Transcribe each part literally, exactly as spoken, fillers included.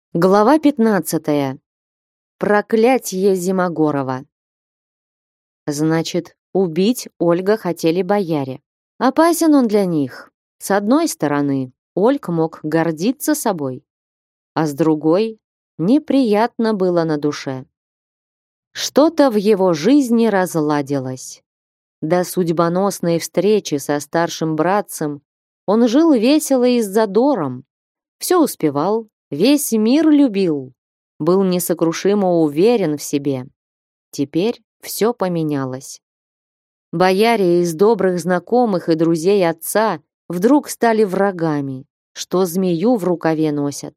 Глава пятнадцатая. Проклятье Зимогорова. Значит, убить Ольга хотели бояре. Опасен он для них. С одной стороны, Ольг мог гордиться собой, а с другой, неприятно было на душе. Что-то в его жизни разладилось. До судьбоносной встречи со старшим братцем он жил весело и с задором. Все успевал, весь мир любил, был несокрушимо уверен в себе. Теперь все поменялось. Бояре из добрых знакомых и друзей отца вдруг стали врагами, что змею в рукаве носят.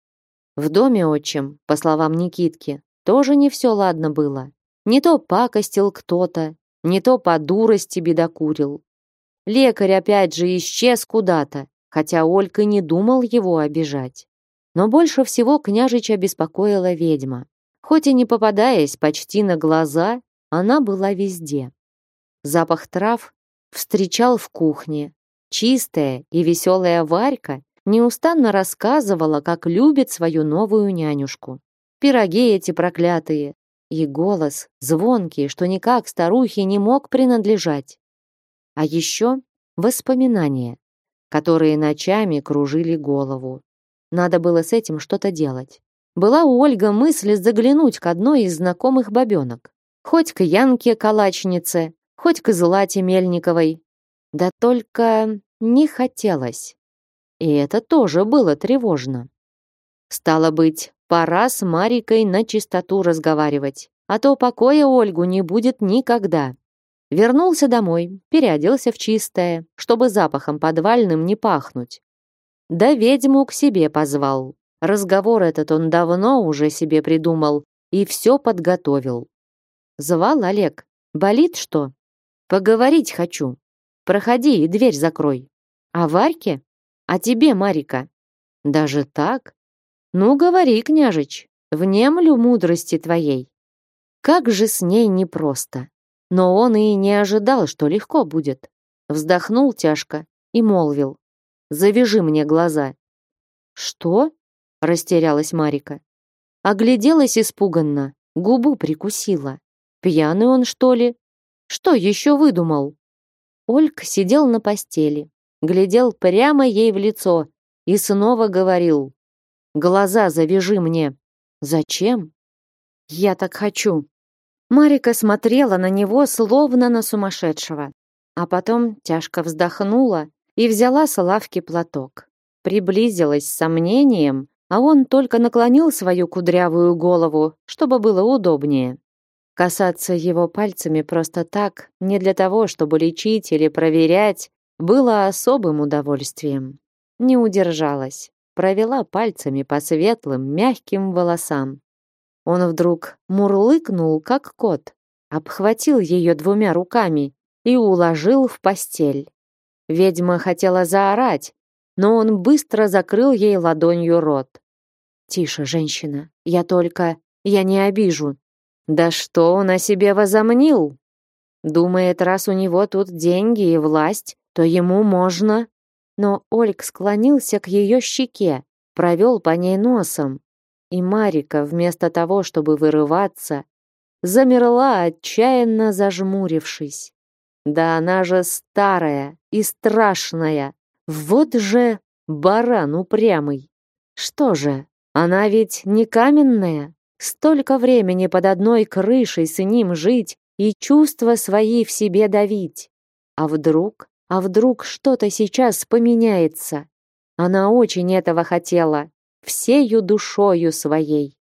В доме отчим, по словам Никитки, тоже не все ладно было. Не то пакостил кто-то, не то по дурости бедокурил. Лекарь опять же исчез куда-то, хотя Ольга не думал его обижать. Но больше всего княжича беспокоила ведьма. Хоть и не попадаясь почти на глаза, она была везде. Запах трав встречал в кухне. Чистая и веселая Варька неустанно рассказывала, как любит свою новую нянюшку. Пироги эти проклятые. И голос звонкий, что никак старухе не мог принадлежать. А еще воспоминания, которые ночами кружили голову. Надо было с этим что-то делать. Была у Ольги мысль заглянуть к одной из знакомых бабенок. Хоть к Янке Калачнице, хоть к Злате Мельниковой. Да только не хотелось. И это тоже было тревожно. Стало быть, пора с Марикой на чистоту разговаривать, а то покоя Ольгу не будет никогда. Вернулся домой, переоделся в чистое, чтобы запахом подвальным не пахнуть. Да ведьму к себе позвал. Разговор этот он давно уже себе придумал и все подготовил. Звал Олег. Болит что? Поговорить хочу. Проходи и дверь закрой. А Варьке? А тебе, Марика? Даже так? Ну, говори, княжич, внемлю мудрости твоей. Как же с ней непросто. Но он и не ожидал, что легко будет. Вздохнул тяжко и молвил. Завяжи мне глаза. Что? Растерялась Марика. Огляделась испуганно, губу прикусила. Пьяный он, что ли? Что еще выдумал? Ольг сидел на постели, глядел прямо ей в лицо и снова говорил. Глаза завяжи мне. Зачем? Я так хочу. Марика смотрела на него, словно на сумасшедшего. А потом тяжко вздохнула и взяла с лавки платок. Приблизилась с сомнением, а он только наклонил свою кудрявую голову, чтобы было удобнее. Касаться его пальцами просто так, не для того, чтобы лечить или проверять, было особым удовольствием. Не удержалась, провела пальцами по светлым, мягким волосам. Он вдруг мурлыкнул, как кот, обхватил ее двумя руками и уложил в постель. Ведьма хотела заорать, но он быстро закрыл ей ладонью рот. «Тише, женщина, я только... я не обижу». «Да что он о себе возомнил? Думает, раз у него тут деньги и власть, то ему можно...» Но Ольг склонился к ее щеке, провел по ней носом. И Марика, вместо того, чтобы вырываться, замерла, отчаянно зажмурившись. Да она же старая и страшная. Вот же баран упрямый. Что же, она ведь не каменная? Столько времени под одной крышей с ним жить и чувства свои в себе давить. А вдруг, а вдруг что-то сейчас поменяется? Она очень этого хотела, всею душою своей.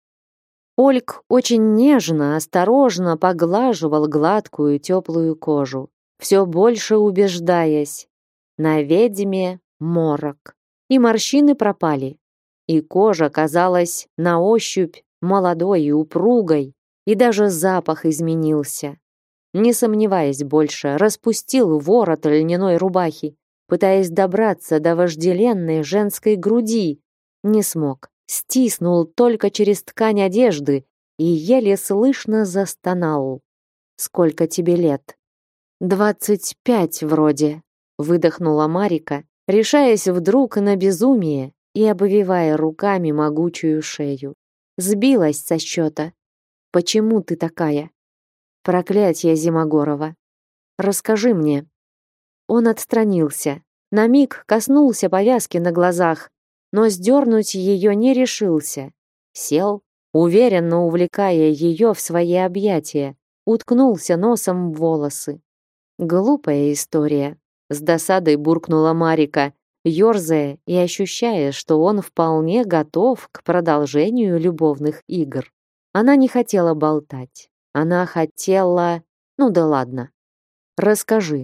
Ольг очень нежно, осторожно поглаживал гладкую теплую кожу, все больше убеждаясь, на ведьме морок. И морщины пропали, и кожа казалась на ощупь молодой и упругой, и даже запах изменился. Не сомневаясь больше, распустил ворот льняной рубахи, пытаясь добраться до вожделенной женской груди. Не смог, стиснул только через ткань одежды и еле слышно застонал. «Сколько тебе лет?» «Двадцать пять вроде», — выдохнула Марика, решаясь вдруг на безумие и обвивая руками могучую шею. Сбилась со счета. Почему ты такая? Проклятье Зимогорова. Расскажи мне. Он отстранился. На миг коснулся повязки на глазах, но сдернуть ее не решился. Сел, уверенно увлекая ее в свои объятия, уткнулся носом в волосы. Глупая история. С досадой буркнула Марика, ерзая и ощущая, что он вполне готов к продолжению любовных игр. Она не хотела болтать. Она хотела... Ну да ладно. Расскажи.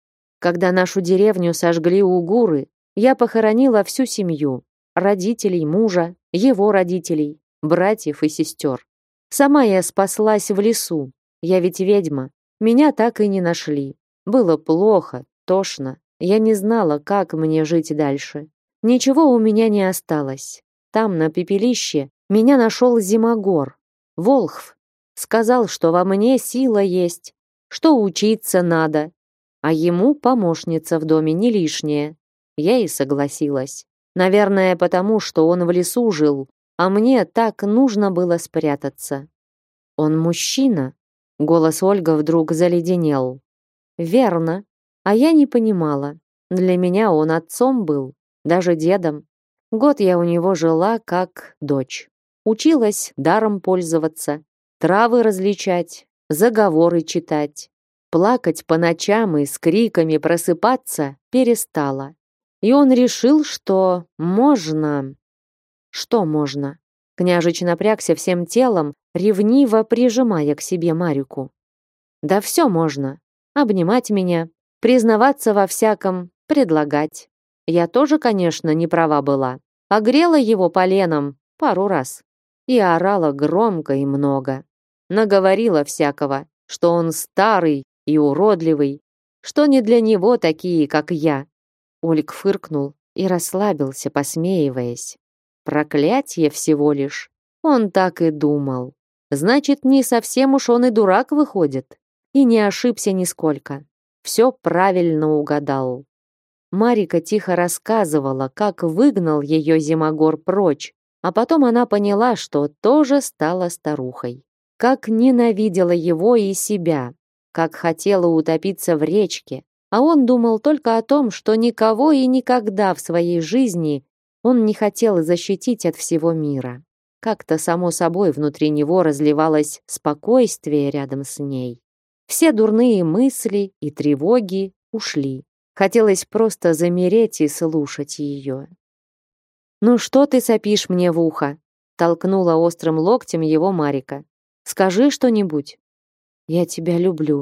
Когда нашу деревню сожгли угуры, я похоронила всю семью. Родителей мужа, его родителей, братьев и сестер. Сама я спаслась в лесу. Я ведь ведьма. Меня так и не нашли. Было плохо, тошно. Я не знала, как мне жить дальше. Ничего у меня не осталось. Там, на пепелище, меня нашел Зимогор. Волхв. Сказал, что во мне сила есть, что учиться надо. А ему помощница в доме не лишняя. Я и согласилась. Наверное, потому что он в лесу жил, а мне так нужно было спрятаться. Он мужчина? Голос Ольга вдруг заледенел. Верно. А я не понимала. Для меня он отцом был, даже дедом. Год я у него жила как дочь. Училась даром пользоваться, травы различать, заговоры читать. Плакать по ночам и с криками просыпаться перестала. И он решил, что можно... Что можно? Княжич напрягся всем телом, ревниво прижимая к себе Марику. Да все можно. Обнимать меня, признаваться во всяком, предлагать. Я тоже, конечно, не права была. Огрела его поленом пару раз. И орала громко и много. Наговорила всякого, что он старый и уродливый, что не для него такие, как я. Ольг фыркнул и расслабился, посмеиваясь. Проклятье всего лишь. Он так и думал. Значит, не совсем уж он и дурак выходит. И не ошибся нисколько. Все правильно угадал. Марика тихо рассказывала, как выгнал ее Зимогор прочь, а потом она поняла, что тоже стала старухой. Как ненавидела его и себя, как хотела утопиться в речке, а он думал только о том, что никого и никогда в своей жизни он не хотел защитить от всего мира. Как-то само собой внутри него разливалось спокойствие рядом с ней. Все дурные мысли и тревоги ушли. Хотелось просто замереть и слушать ее. «Ну что ты сопишь мне в ухо?» толкнула острым локтем его Марика. «Скажи что-нибудь». «Я тебя люблю».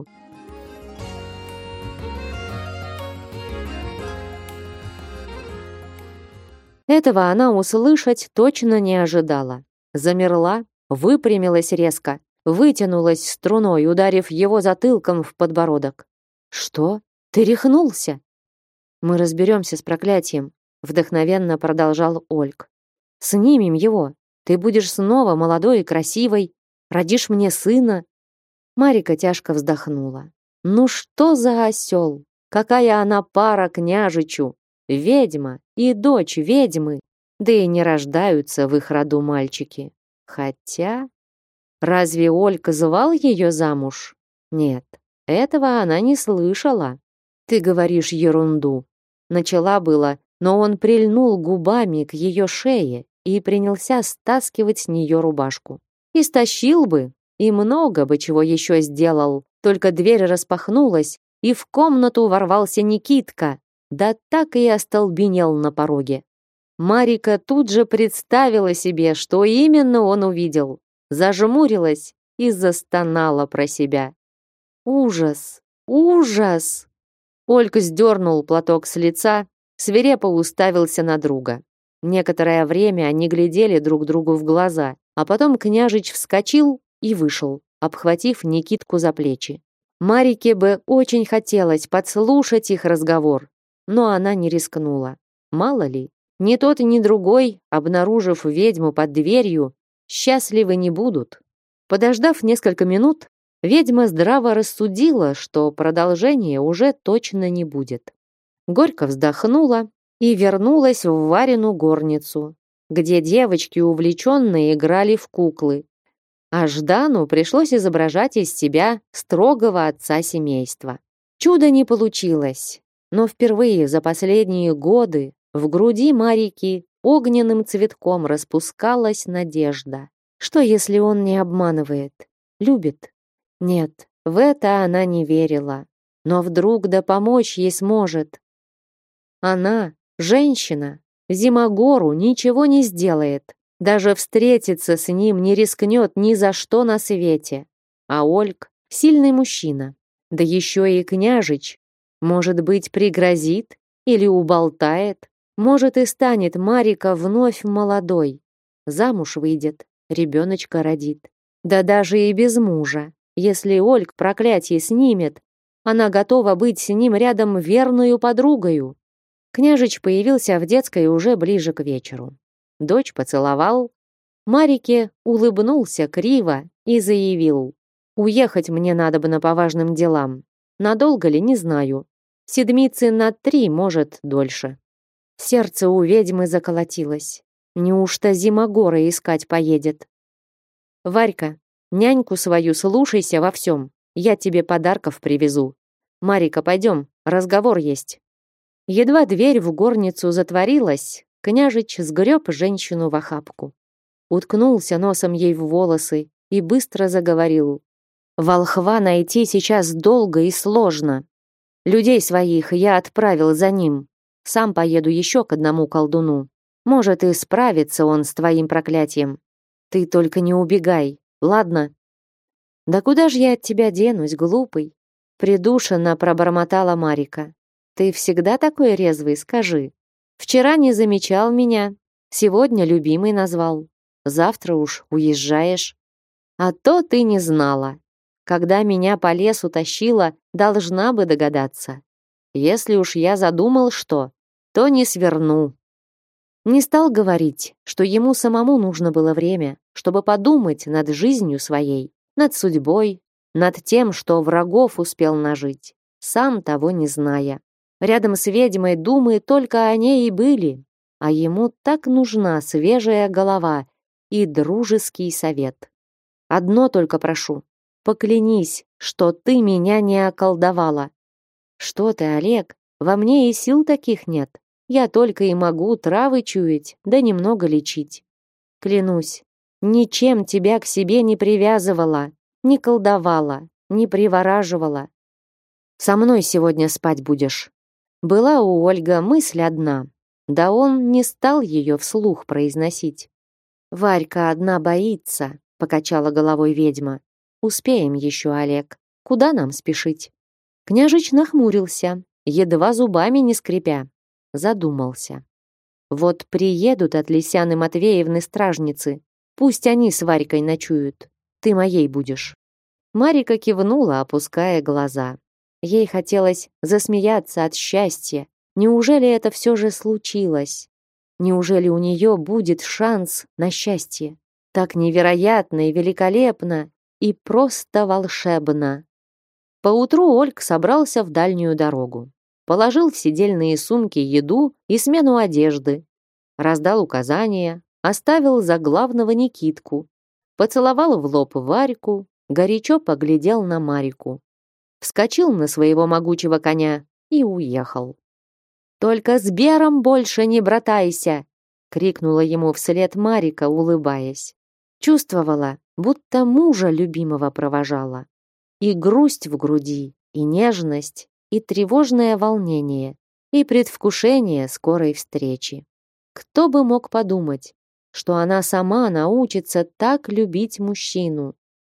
Этого она услышать точно не ожидала. Замерла, выпрямилась резко, вытянулась струной, ударив его затылком в подбородок. «Что? Ты рехнулся?» «Мы разберемся с проклятием», — вдохновенно продолжал Ольг. «Снимем его. Ты будешь снова молодой и красивой. Родишь мне сына». Марика тяжко вздохнула. «Ну что за осел? Какая она пара княжичу! Ведьма и дочь ведьмы! Да и не рождаются в их роду мальчики. Хотя... Разве Ольга звал ее замуж? Нет, этого она не слышала. Ты говоришь ерунду. Начала было, но он прильнул губами к ее шее и принялся стаскивать с нее рубашку. И стащил бы, и много бы чего еще сделал, только дверь распахнулась, и в комнату ворвался Никитка, да так и остолбенел на пороге. Марика тут же представила себе, что именно он увидел, зажмурилась и застонала про себя. Ужас! Ужас! Ольга сдернул платок с лица, свирепо уставился на друга. Некоторое время они глядели друг другу в глаза, а потом княжич вскочил и вышел, обхватив Никитку за плечи. Марике бы очень хотелось подслушать их разговор, но она не рискнула. Мало ли, ни тот, ни другой, обнаружив ведьму под дверью, счастливы не будут. Подождав несколько минут, ведьма здраво рассудила, что продолжения уже точно не будет. Горько вздохнула, и вернулась в Варину горницу, где девочки увлеченно играли в куклы, а Ждану пришлось изображать из себя строгого отца семейства. Чудо не получилось, но впервые за последние годы в груди Марики огненным цветком распускалась надежда. Что, если он не обманывает? Любит? Нет, в это она не верила. Но вдруг да помочь ей сможет. Она, женщина, Зимогору ничего не сделает. Даже встретиться с ним не рискнет ни за что на свете. А Ольг — сильный мужчина. Да еще и княжич. Может быть, пригрозит или уболтает. Может, и станет Марика вновь молодой. Замуж выйдет, ребеночка родит. Да даже и без мужа. Если Ольг проклятие снимет, она готова быть с ним рядом верную подругою. Княжич появился в детской уже ближе к вечеру. Дочь поцеловал. Марике улыбнулся криво и заявил: «Уехать мне надобно по важным делам. Надолго ли, не знаю. Седмицы на три, может, дольше». Сердце у ведьмы заколотилось. Неужто Зимогора искать поедет? «Варька, няньку свою слушайся во всем. Я тебе подарков привезу. Марика, пойдем, разговор есть». Едва дверь в горницу затворилась, княжич сгреб женщину в охапку. Уткнулся носом ей в волосы и быстро заговорил. «Волхва найти сейчас долго и сложно. Людей своих я отправил за ним. Сам поеду еще к одному колдуну. Может, и справится он с твоим проклятием. Ты только не убегай, ладно?» «Да куда ж я от тебя денусь, глупый?» Придушенно пробормотала Марика. «Ты всегда такой резвый, скажи. Вчера не замечал меня, сегодня любимый назвал. Завтра уж уезжаешь. А то ты не знала. Когда меня по лесу тащила, должна бы догадаться. Если уж я задумал что, то не сверну». Не стал говорить, что ему самому нужно было время, чтобы подумать над жизнью своей, над судьбой, над тем, что врагов успел нажить, сам того не зная. Рядом с ведьмой думы только о ней и были, а ему так нужна свежая голова и дружеский совет. «Одно только прошу, поклянись, что ты меня не околдовала». «Что ты, Олег, во мне и сил таких нет. Я только и могу травы чуять, да немного лечить. Клянусь, ничем тебя к себе не привязывала, не колдовала, не привораживала. Со мной сегодня спать будешь». Была у Ольга мысль одна, да он не стал ее вслух произносить. «Варька одна боится», — покачала головой ведьма. «Успеем еще, Олег. Куда нам спешить?» Княжич нахмурился, едва зубами не скрипя. Задумался. «Вот приедут от Лисяны Матвеевны стражницы. Пусть они с Варькой ночуют. Ты моей будешь». Марика кивнула, опуская глаза. Ей хотелось засмеяться от счастья. Неужели это все же случилось? Неужели у нее будет шанс на счастье? Так невероятно и великолепно, и просто волшебно. Поутру Ольг собрался в дальнюю дорогу. Положил в седельные сумки еду и смену одежды. Раздал указания, оставил за главного Никитку. Поцеловал в лоб Варьку, горячо поглядел на Марику. Вскочил на своего могучего коня и уехал. «Только с Бером больше не братайся!» — крикнула ему вслед Марика, улыбаясь. Чувствовала, будто мужа любимого провожала. И грусть в груди, и нежность, и тревожное волнение, и предвкушение скорой встречи. Кто бы мог подумать, что она сама научится так любить мужчину?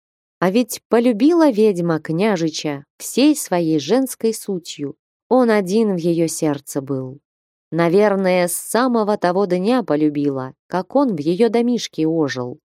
А ведь полюбила ведьма княжича всей своей женской сутью. Он один в ее сердце был. Наверное, с самого того дня полюбила, как он в ее домишке ожил.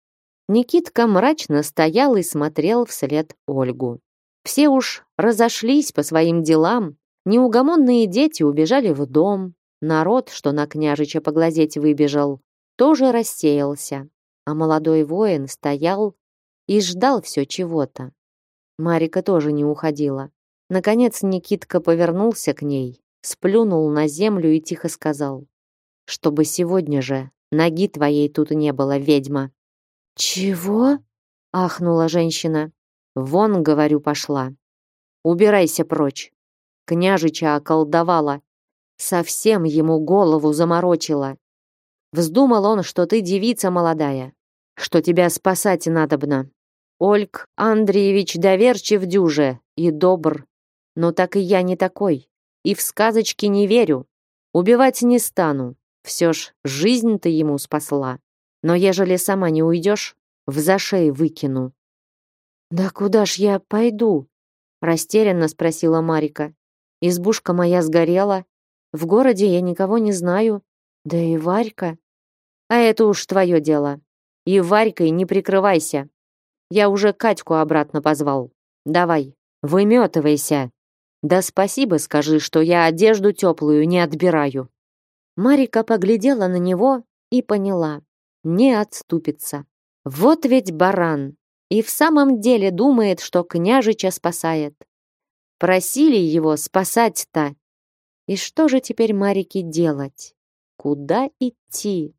Никитка мрачно стоял и смотрел вслед Ольгу. Все уж разошлись по своим делам, неугомонные дети убежали в дом, народ, что на княжича поглазеть выбежал, тоже рассеялся, а молодой воин стоял и ждал все чего-то. Марика тоже не уходила. Наконец Никитка повернулся к ней, сплюнул на землю и тихо сказал: «Чтобы сегодня же ноги твоей тут не было, ведьма». «Чего?» — ахнула женщина. «Вон, говорю, пошла. Убирайся прочь. Княжича околдовала. Совсем ему голову заморочила. Вздумал он, что ты девица молодая, что тебя спасать надобно. Ольг Андреевич доверчив дюже и добр, но так и я не такой, и в сказочки не верю. Убивать не стану, все ж жизнь ты ему спасла. Но ежели сама не уйдешь, в зашей выкину». «Да куда ж я пойду?» растерянно спросила Марика. «Избушка моя сгорела, в городе я никого не знаю, да и Варька». «А это уж твое дело. И Варькой не прикрывайся. Я уже Катьку обратно позвал. Давай, выметывайся. Да спасибо скажи, что я одежду теплую не отбираю». Марика поглядела на него и поняла. Не отступится. Вот ведь баран. И в самом деле думает, что княжича спасает. Просили его спасать-то. И что же теперь Марике делать? Куда идти?